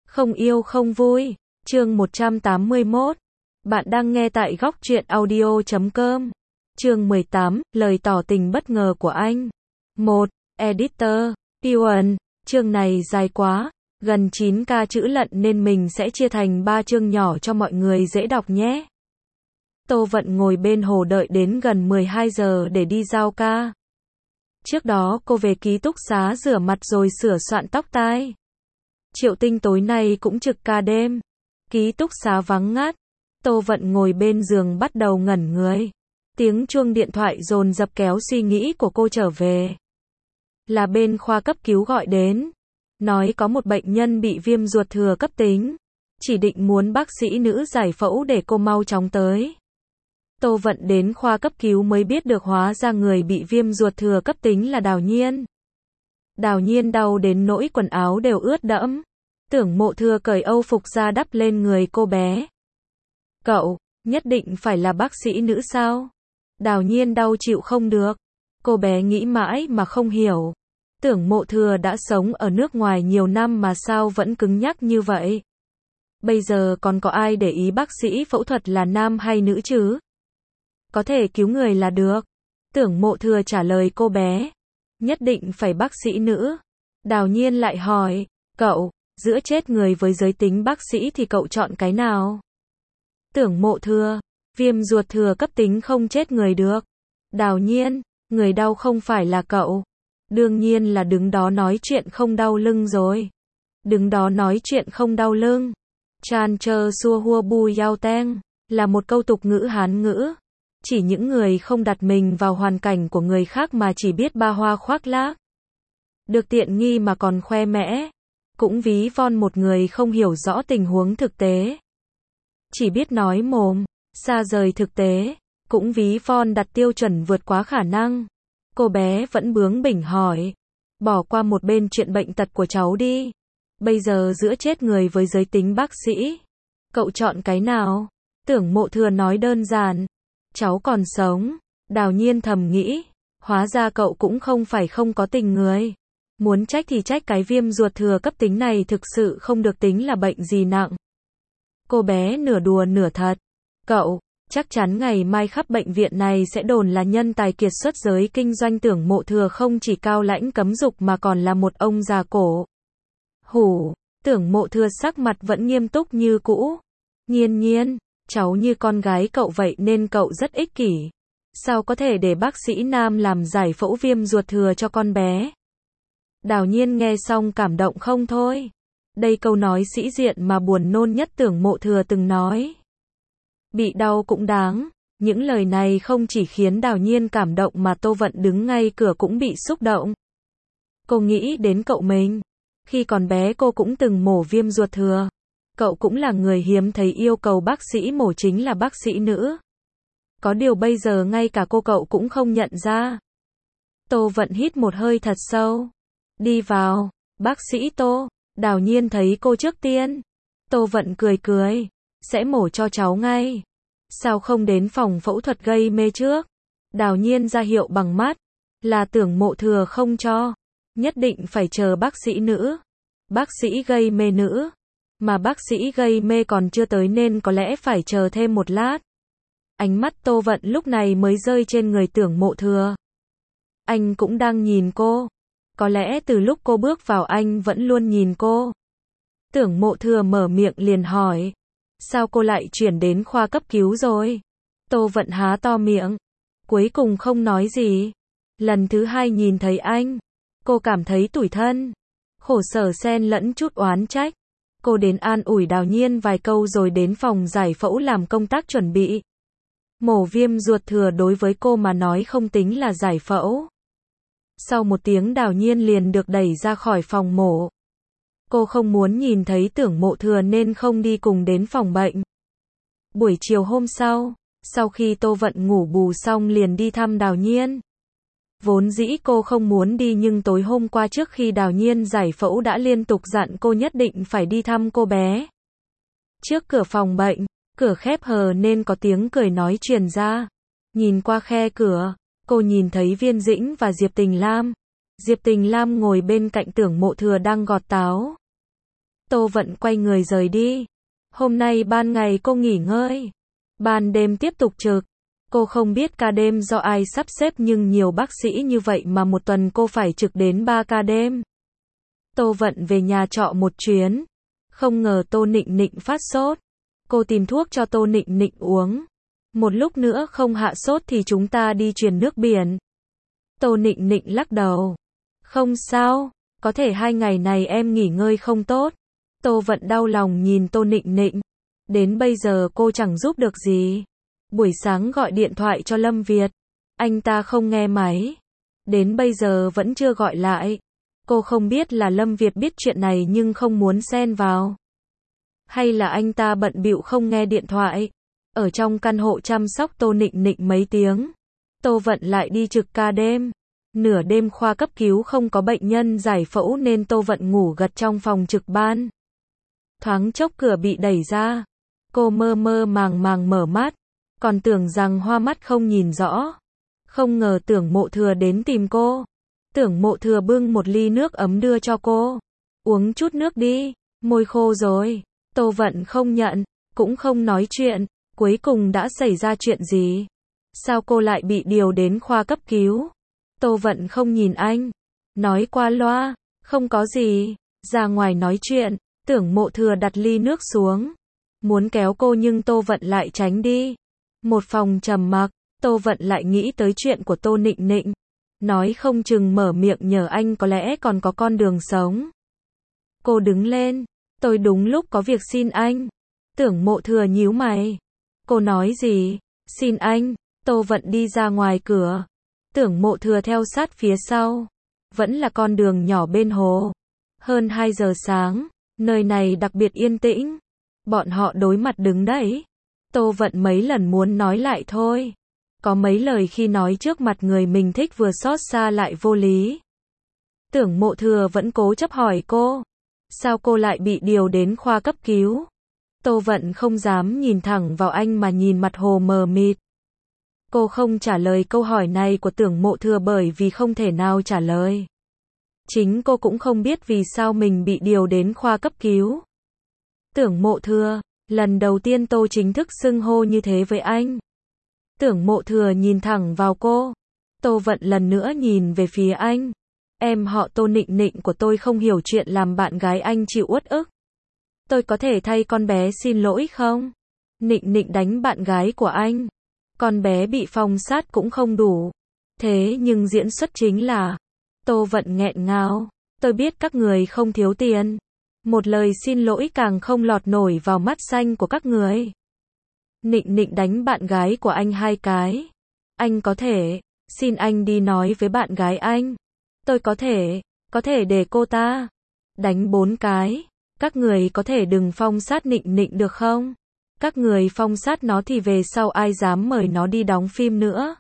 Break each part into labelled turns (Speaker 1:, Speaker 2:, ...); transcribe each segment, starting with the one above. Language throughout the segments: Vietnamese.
Speaker 1: Không yêu không vui. Chương 181. Bạn đang nghe tại góc truyện audio.com. Chương 18, lời tỏ tình bất ngờ của anh. 1. Editor. Yuan. Chương này dài quá, gần 9k chữ lận nên mình sẽ chia thành 3 chương nhỏ cho mọi người dễ đọc nhé. Tô Vận ngồi bên hồ đợi đến gần 12 giờ để đi giao ca. Trước đó cô về ký túc xá rửa mặt rồi sửa soạn tóc tai. Triệu Tinh tối nay cũng trực ca đêm. Ký túc xá vắng ngắt. Tô Vận ngồi bên giường bắt đầu ngẩn người. Tiếng chuông điện thoại dồn dập kéo suy nghĩ của cô trở về. Là bên khoa cấp cứu gọi đến. Nói có một bệnh nhân bị viêm ruột thừa cấp tính. Chỉ định muốn bác sĩ nữ giải phẫu để cô mau chóng tới. Tô Vận đến khoa cấp cứu mới biết được hóa ra người bị viêm ruột thừa cấp tính là Đào Nhiên. Đào Nhiên đau đến nỗi quần áo đều ướt đẫm. Tưởng Mộ Thừa cởi âu phục ra đắp lên người cô bé. Cậu, nhất định phải là bác sĩ nữ sao? Đào Nhiên đau chịu không được. Cô bé nghĩ mãi mà không hiểu. Tưởng Mộ Thừa đã sống ở nước ngoài nhiều năm mà sao vẫn cứng nhắc như vậy? Bây giờ còn có ai để ý bác sĩ phẫu thuật là nam hay nữ chứ? Có thể cứu người là được. Tưởng Mộ Thừa trả lời cô bé. Nhất định phải bác sĩ nữ. Đào Nhiên lại hỏi, cậu, giữa chết người với giới tính bác sĩ thì cậu chọn cái nào? Tưởng Mộ Thừa, viêm ruột thừa cấp tính không chết người được. Đào Nhiên, người đau không phải là cậu. Đương nhiên là đứng đó nói chuyện không đau lưng rồi. Đứng đó nói chuyện không đau lưng. Chan chơ xua hua bu yao teng, là một câu tục ngữ Hán ngữ. Chỉ những người không đặt mình vào hoàn cảnh của người khác mà chỉ biết ba hoa khoác lác. Được tiện nghi mà còn khoe mẽ. Cũng ví von một người không hiểu rõ tình huống thực tế. Chỉ biết nói mồm, xa rời thực tế. Cũng ví von đặt tiêu chuẩn vượt quá khả năng. Cô bé vẫn bướng bỉnh hỏi. Bỏ qua một bên chuyện bệnh tật của cháu đi. Bây giờ giữa chết người với giới tính bác sĩ. Cậu chọn cái nào? Tưởng Mộ Thừa nói đơn giản. Cháu còn sống. Đào Nhiên thầm nghĩ. Hóa ra cậu cũng không phải không có tình người. Muốn trách thì trách cái viêm ruột thừa cấp tính này thực sự không được tính là bệnh gì nặng. Cô bé nửa đùa nửa thật. Cậu, chắc chắn ngày mai khắp bệnh viện này sẽ đồn là nhân tài kiệt xuất giới kinh doanh. Tưởng Mộ Thừa không chỉ cao lãnh cấm dục mà còn là một ông già cổ. Hủ, Tưởng Mộ Thừa sắc mặt vẫn nghiêm túc như cũ. Nhiên, cháu như con gái cậu vậy nên cậu rất ích kỷ. Sao có thể để bác sĩ nam làm giải phẫu viêm ruột thừa cho con bé? Đào Nhiên nghe xong cảm động không thôi. Đây câu nói sĩ diện mà buồn nôn nhất Tưởng Mộ Thừa từng nói. Bị đau cũng đáng. Những lời này không chỉ khiến Đào Nhiên cảm động mà Tô Vận đứng ngay cửa cũng bị xúc động. Cô nghĩ đến cậu mình. Khi còn bé cô cũng từng mổ viêm ruột thừa. Cậu cũng là người hiếm thấy yêu cầu bác sĩ mổ chính là bác sĩ nữ. Có điều bây giờ ngay cả cậu cũng không nhận ra. Tô Vận hít một hơi thật sâu. Đi vào, bác sĩ Tô. Đào Nhiên thấy cô trước tiên. Tô Vận cười. Sẽ mổ cho cháu ngay. Sao không đến phòng phẫu thuật gây mê trước? Đào Nhiên ra hiệu bằng mắt. Là Tưởng Mộ Thừa không cho. Nhất định phải chờ bác sĩ nữ. Bác sĩ gây mê nữ. Mà bác sĩ gây mê còn chưa tới nên có lẽ phải chờ thêm một lát. Ánh mắt Tô Vận lúc này mới rơi trên người Tưởng Mộ Thừa. Anh cũng đang nhìn cô. Có lẽ từ lúc cô bước vào anh vẫn luôn nhìn cô. Tưởng Mộ Thừa mở miệng liền hỏi. Sao cô lại chuyển đến khoa cấp cứu rồi? Tô Vận há to miệng. Cuối cùng không nói gì. Lần thứ hai nhìn thấy anh. Cô cảm thấy tủi thân. Khổ sở xen lẫn chút oán trách. Cô đến an ủi Đào Nhiên vài câu rồi đến phòng giải phẫu làm công tác chuẩn bị. Mổ viêm ruột thừa đối với cô mà nói không tính là giải phẫu. Sau một tiếng Đào Nhiên liền được đẩy ra khỏi phòng mổ. Cô không muốn nhìn thấy Tưởng Mộ Thừa nên không đi cùng đến phòng bệnh. Buổi chiều hôm sau khi Tô Vận ngủ bù xong liền đi thăm Đào Nhiên. Vốn dĩ cô không muốn đi nhưng tối hôm qua trước khi Đào Nhiên giải phẫu đã liên tục dặn cô nhất định phải đi thăm cô bé. Trước cửa phòng bệnh, cửa khép hờ nên có tiếng cười nói truyền ra. Nhìn qua khe cửa, cô nhìn thấy Viên Dĩnh và Diệp Tình Lam. Diệp Tình Lam ngồi bên cạnh Tưởng Mộ Thừa đang gọt táo. Tô Vận quay người rời đi. Hôm nay ban ngày cô nghỉ ngơi, ban đêm tiếp tục trực. Cô không biết ca đêm do ai sắp xếp nhưng nhiều bác sĩ như vậy mà một tuần cô phải trực đến 3 ca đêm. Tô Vận về nhà trọ một chuyến. Không ngờ Tô Nịnh Nịnh phát sốt. Cô tìm thuốc cho Tô Nịnh Nịnh uống. Một lúc nữa không hạ sốt thì chúng ta đi truyền nước biển. Tô Nịnh Nịnh lắc đầu. Không sao, có thể 2 ngày này em nghỉ ngơi không tốt. Tô Vận đau lòng nhìn Tô Nịnh Nịnh. Đến bây giờ cô chẳng giúp được gì. Buổi sáng gọi điện thoại cho Lâm Việt. Anh ta không nghe máy. Đến bây giờ vẫn chưa gọi lại. Cô không biết là Lâm Việt biết chuyện này nhưng không muốn xen vào. Hay là anh ta bận bịu không nghe điện thoại. Ở trong căn hộ chăm sóc Tô Nịnh Nịnh mấy tiếng. Tô Vận lại đi trực ca đêm. Nửa đêm khoa cấp cứu không có bệnh nhân giải phẫu nên Tô Vận ngủ gật trong phòng trực ban. Thoáng chốc cửa bị đẩy ra. Cô mơ mơ màng màng mở mắt. Còn tưởng rằng hoa mắt không nhìn rõ. Không ngờ Tưởng Mộ Thừa đến tìm cô. Tưởng Mộ Thừa bưng một ly nước ấm đưa cho cô. Uống chút nước đi, môi khô rồi. Tô Vận không nhận, cũng không nói chuyện. Cuối cùng đã xảy ra chuyện gì? Sao cô lại bị điều đến khoa cấp cứu? Tô Vận không nhìn anh. Nói qua loa, không có gì. Ra ngoài nói chuyện, Tưởng Mộ Thừa đặt ly nước xuống. Muốn kéo cô nhưng Tô Vận lại tránh đi. Một phòng trầm mặc, Tô Vận lại nghĩ tới chuyện của Tô Nịnh Nịnh. Nói không chừng mở miệng nhờ anh có lẽ còn có con đường sống. Cô đứng lên. Tôi đúng lúc có việc xin anh. Tưởng Mộ Thừa nhíu mày. Cô nói gì? Xin anh. Tô Vận đi ra ngoài cửa. Tưởng Mộ Thừa theo sát phía sau. Vẫn là con đường nhỏ bên hồ. Hơn 2 giờ sáng, nơi này đặc biệt yên tĩnh. Bọn họ đối mặt đứng đấy. Tô Vận mấy lần muốn nói lại thôi. Có mấy lời khi nói trước mặt người mình thích vừa xót xa lại vô lý. Tưởng Mộ Thừa vẫn cố chấp hỏi cô. Sao cô lại bị điều đến khoa cấp cứu? Tô Vận không dám nhìn thẳng vào anh mà nhìn mặt hồ mờ mịt. Cô không trả lời câu hỏi này của Tưởng Mộ Thừa bởi vì không thể nào trả lời. Chính cô cũng không biết vì sao mình bị điều đến khoa cấp cứu. Tưởng Mộ Thừa, lần đầu tiên Tô chính thức xưng hô như thế với anh. Tưởng Mộ Thừa nhìn thẳng vào cô. Tô Vận lần nữa nhìn về phía anh. Em họ Tô Nịnh Nịnh của tôi không hiểu chuyện làm bạn gái anh chịu uất ức. Tôi có thể thay con bé xin lỗi không? Nịnh Nịnh đánh bạn gái của anh. Con bé bị phong sát cũng không đủ. Thế nhưng diễn xuất chính là... Tô Vận nghẹn ngào. Tôi biết các người không thiếu tiền. Một lời xin lỗi càng không lọt nổi vào mắt xanh của các người. Nịnh Nịnh đánh bạn gái của anh 2 cái. Anh có thể, xin anh đi nói với bạn gái anh. Tôi có thể để cô ta đánh 4 cái. Các người có thể đừng phong sát Nịnh Nịnh được không? Các người phong sát nó thì về sau ai dám mời nó đi đóng phim nữa.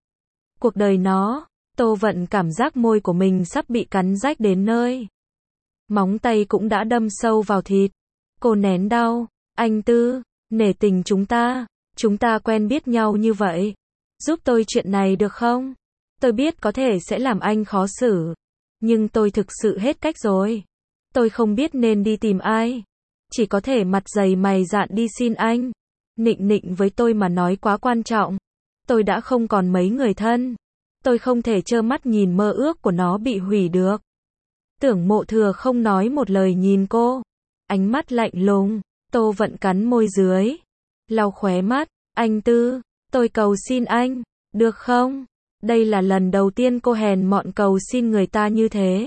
Speaker 1: Cuộc đời nó, Tô Vận cảm giác môi của mình sắp bị cắn rách đến nơi. Móng tay cũng đã đâm sâu vào thịt. Cô nén đau. Anh Tư, nể tình chúng ta quen biết nhau như vậy. Giúp tôi chuyện này được không? Tôi biết có thể sẽ làm anh khó xử. Nhưng tôi thực sự hết cách rồi. Tôi không biết nên đi tìm ai. Chỉ có thể mặt dày mày dạn đi xin anh. Nịnh Nịnh với tôi mà nói quá quan trọng. Tôi đã không còn mấy người thân. Tôi không thể trơ mắt nhìn mơ ước của nó bị hủy được. Tưởng Mộ Thừa không nói một lời nhìn cô. Ánh mắt lạnh lùng. Tô Vận cắn môi dưới. Lau khóe mắt. Anh Tư, tôi cầu xin anh. Được không? Đây là lần đầu tiên cô hèn mọn cầu xin người ta như thế.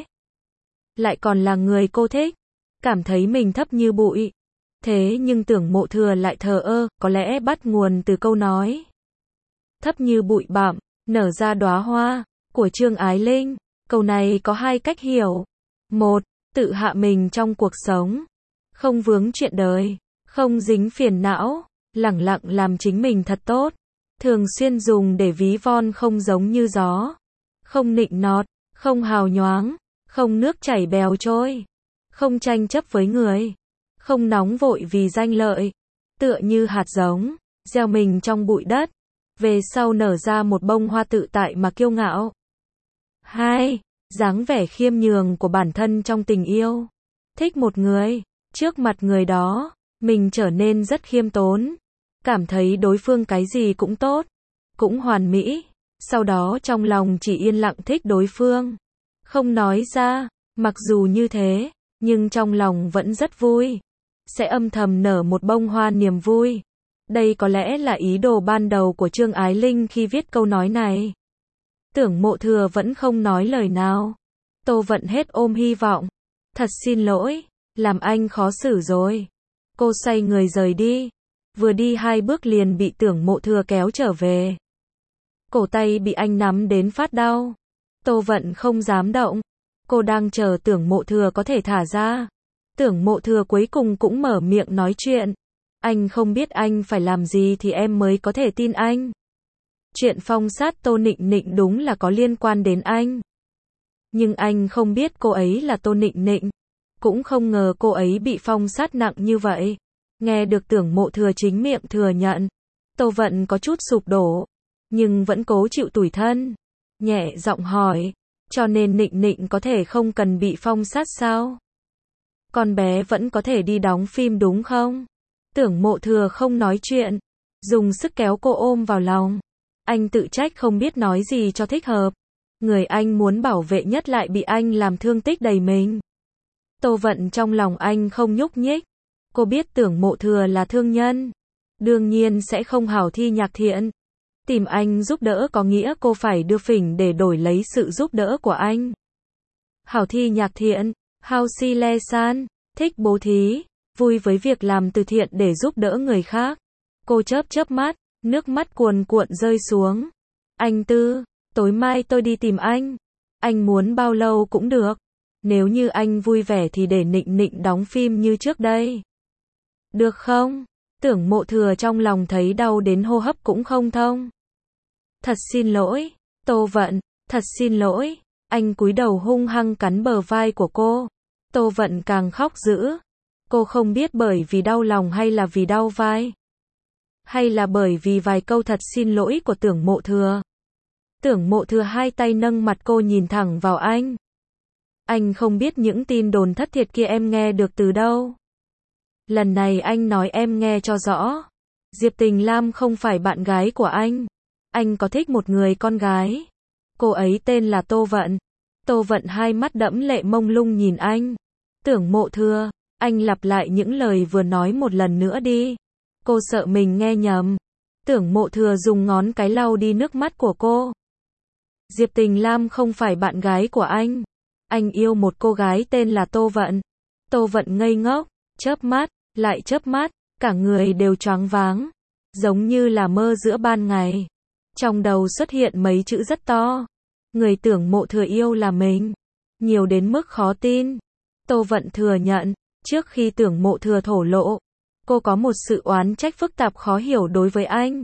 Speaker 1: Lại còn là người cô thích. Cảm thấy mình thấp như bụi. Thế nhưng Tưởng Mộ Thừa lại thờ ơ, có lẽ bắt nguồn từ câu nói thấp như bụi bặm, nở ra đóa hoa, của Trương Ái Linh. Câu này có 2 cách hiểu. 1. Tự hạ mình trong cuộc sống. Không vướng chuyện đời. Không dính phiền não. Lẳng lặng làm chính mình thật tốt. Thường xuyên dùng để ví von không giống như gió. Không nịnh nọt. Không hào nhoáng. Không nước chảy bèo trôi. Không tranh chấp với người. Không nóng vội vì danh lợi. Tựa như hạt giống. Gieo mình trong bụi đất. Về sau nở ra một bông hoa tự tại mà kiêu ngạo. 2. Dáng vẻ khiêm nhường của bản thân trong tình yêu. Thích một người. Trước mặt người đó, mình trở nên rất khiêm tốn, cảm thấy đối phương cái gì cũng tốt, cũng hoàn mỹ, sau đó trong lòng chỉ yên lặng thích đối phương, không nói ra, mặc dù như thế, nhưng trong lòng vẫn rất vui, sẽ âm thầm nở một bông hoa niềm vui. Đây có lẽ là ý đồ ban đầu của Trương Ái Linh khi viết câu nói này. Tưởng Mộ Thừa vẫn không nói lời nào. Tô Vận hết ôm hy vọng. Thật xin lỗi, làm anh khó xử rồi. Cô xoay người rời đi. Vừa đi 2 bước liền bị Tưởng Mộ Thừa kéo trở về. Cổ tay bị anh nắm đến phát đau. Tô Vận không dám động. Cô đang chờ Tưởng Mộ Thừa có thể thả ra. Tưởng Mộ Thừa cuối cùng cũng mở miệng nói chuyện. Anh không biết anh phải làm gì thì em mới có thể tin anh. Chuyện phong sát Tô Nịnh Nịnh đúng là có liên quan đến anh. Nhưng anh không biết cô ấy là Tô Nịnh Nịnh. Cũng không ngờ cô ấy bị phong sát nặng như vậy. Nghe được Tưởng Mộ Thừa chính miệng thừa nhận. Tô Vận có chút sụp đổ. Nhưng vẫn cố chịu tủi thân. Nhẹ giọng hỏi. Cho nên Nịnh Nịnh có thể không cần bị phong sát sao? Con bé vẫn có thể đi đóng phim đúng không? Tưởng Mộ Thừa không nói chuyện. Dùng sức kéo cô ôm vào lòng. Anh tự trách không biết nói gì cho thích hợp. Người anh muốn bảo vệ nhất lại bị anh làm thương tích đầy mình. Tô Vận trong lòng anh không nhúc nhích. Cô biết Tưởng Mộ Thừa là thương nhân. Đương nhiên sẽ không hảo thi nhạc thiện. Tìm anh giúp đỡ có nghĩa cô phải đưa phỉnh để đổi lấy sự giúp đỡ của anh. Hảo thi nhạc thiện, Hao Si Le San, thích bố thí, vui với việc làm từ thiện để giúp đỡ người khác. Cô chớp chớp mắt, nước mắt cuồn cuộn rơi xuống. Anh Tư, tối mai tôi đi tìm anh. Anh muốn bao lâu cũng được. Nếu như anh vui vẻ thì để Nịnh Nịnh đóng phim như trước đây. Được không? Tưởng Mộ Thừa trong lòng thấy đau đến hô hấp cũng không thông. Thật xin lỗi, Tô Vận, thật xin lỗi. Anh cúi đầu hung hăng cắn bờ vai của cô. Tô Vận càng khóc dữ. Cô không biết bởi vì đau lòng hay là vì đau vai. Hay là bởi vì vài câu thật xin lỗi của Tưởng Mộ Thừa. Tưởng Mộ Thừa hai tay nâng mặt cô nhìn thẳng vào anh. Anh không biết những tin đồn thất thiệt kia em nghe được từ đâu. Lần này anh nói em nghe cho rõ. Diệp Tình Lam không phải bạn gái của anh. Anh có thích một người con gái. Cô ấy tên là Tô Vận. Tô Vận hai mắt đẫm lệ mông lung nhìn anh. Tưởng Mộ Thừa, anh lặp lại những lời vừa nói một lần nữa đi. Cô sợ mình nghe nhầm. Tưởng Mộ Thừa dùng ngón cái lau đi nước mắt của cô. Diệp Tình Lam không phải bạn gái của anh. Anh yêu một cô gái tên là Tô Vận. Tô Vận ngây ngốc, chớp mắt, lại chớp mắt, cả người đều choáng váng. Giống như là mơ giữa ban ngày. Trong đầu xuất hiện mấy chữ rất to. Người Tưởng Mộ Thừa yêu là mình. Nhiều đến mức khó tin. Tô Vận thừa nhận, trước khi Tưởng Mộ Thừa thổ lộ, cô có một sự oán trách phức tạp khó hiểu đối với anh.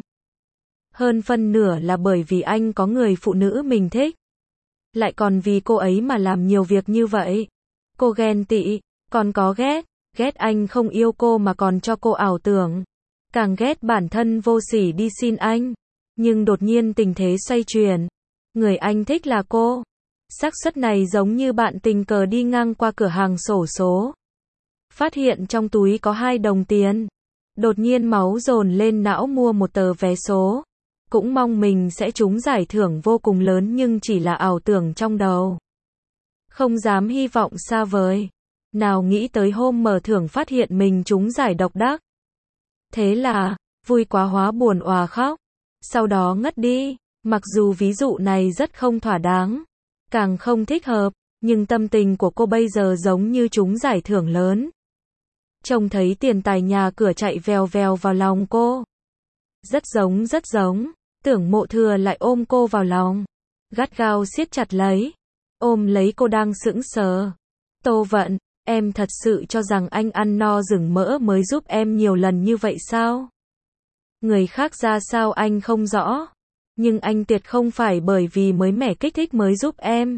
Speaker 1: Hơn phân nửa là bởi vì anh có người phụ nữ mình thích. Lại còn vì cô ấy mà làm nhiều việc như vậy. Cô ghen tị, còn có ghét. Ghét anh không yêu cô mà còn cho cô ảo tưởng. Càng ghét bản thân vô sỉ đi xin anh. Nhưng đột nhiên tình thế xoay chuyển. Người anh thích là cô. Xác suất này giống như bạn tình cờ đi ngang qua cửa hàng xổ số. Phát hiện trong túi có 2 đồng tiền. Đột nhiên máu dồn lên não mua một tờ vé số. Cũng mong mình sẽ trúng giải thưởng vô cùng lớn nhưng chỉ là ảo tưởng trong đầu. Không dám hy vọng xa vời. Nào nghĩ tới hôm mở thưởng phát hiện mình trúng giải độc đắc. Thế là, vui quá hóa buồn òa khóc. Sau đó ngất đi. Mặc dù ví dụ này rất không thỏa đáng. Càng không thích hợp. Nhưng tâm tình của cô bây giờ giống như trúng giải thưởng lớn. Trông thấy tiền tài nhà cửa chạy vèo vèo vào lòng cô. Rất giống rất giống. Tưởng Mộ Thừa lại ôm cô vào lòng. Gắt gao siết chặt lấy. Ôm lấy cô đang sững sờ. Tô Vận, em thật sự cho rằng anh ăn no rừng mỡ mới giúp em nhiều lần như vậy sao? Người khác ra sao anh không rõ. Nhưng anh tuyệt không phải bởi vì mới mẻ kích thích mới giúp em.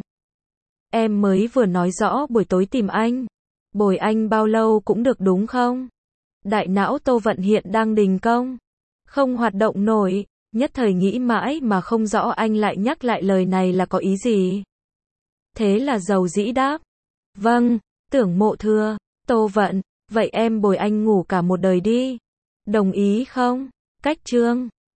Speaker 1: Em mới vừa nói rõ buổi tối tìm anh. Bồi anh bao lâu cũng được đúng không? Đại não Tô Vận hiện đang đình công. Không hoạt động nổi. Nhất thời nghĩ mãi mà không rõ anh lại nhắc lại lời này là có ý gì. Thế là dầu dĩ đáp. Vâng, Tưởng Mộ Thừa, Tô Vận, Vậy em bồi anh ngủ cả một đời đi. Đồng ý không? Cách chương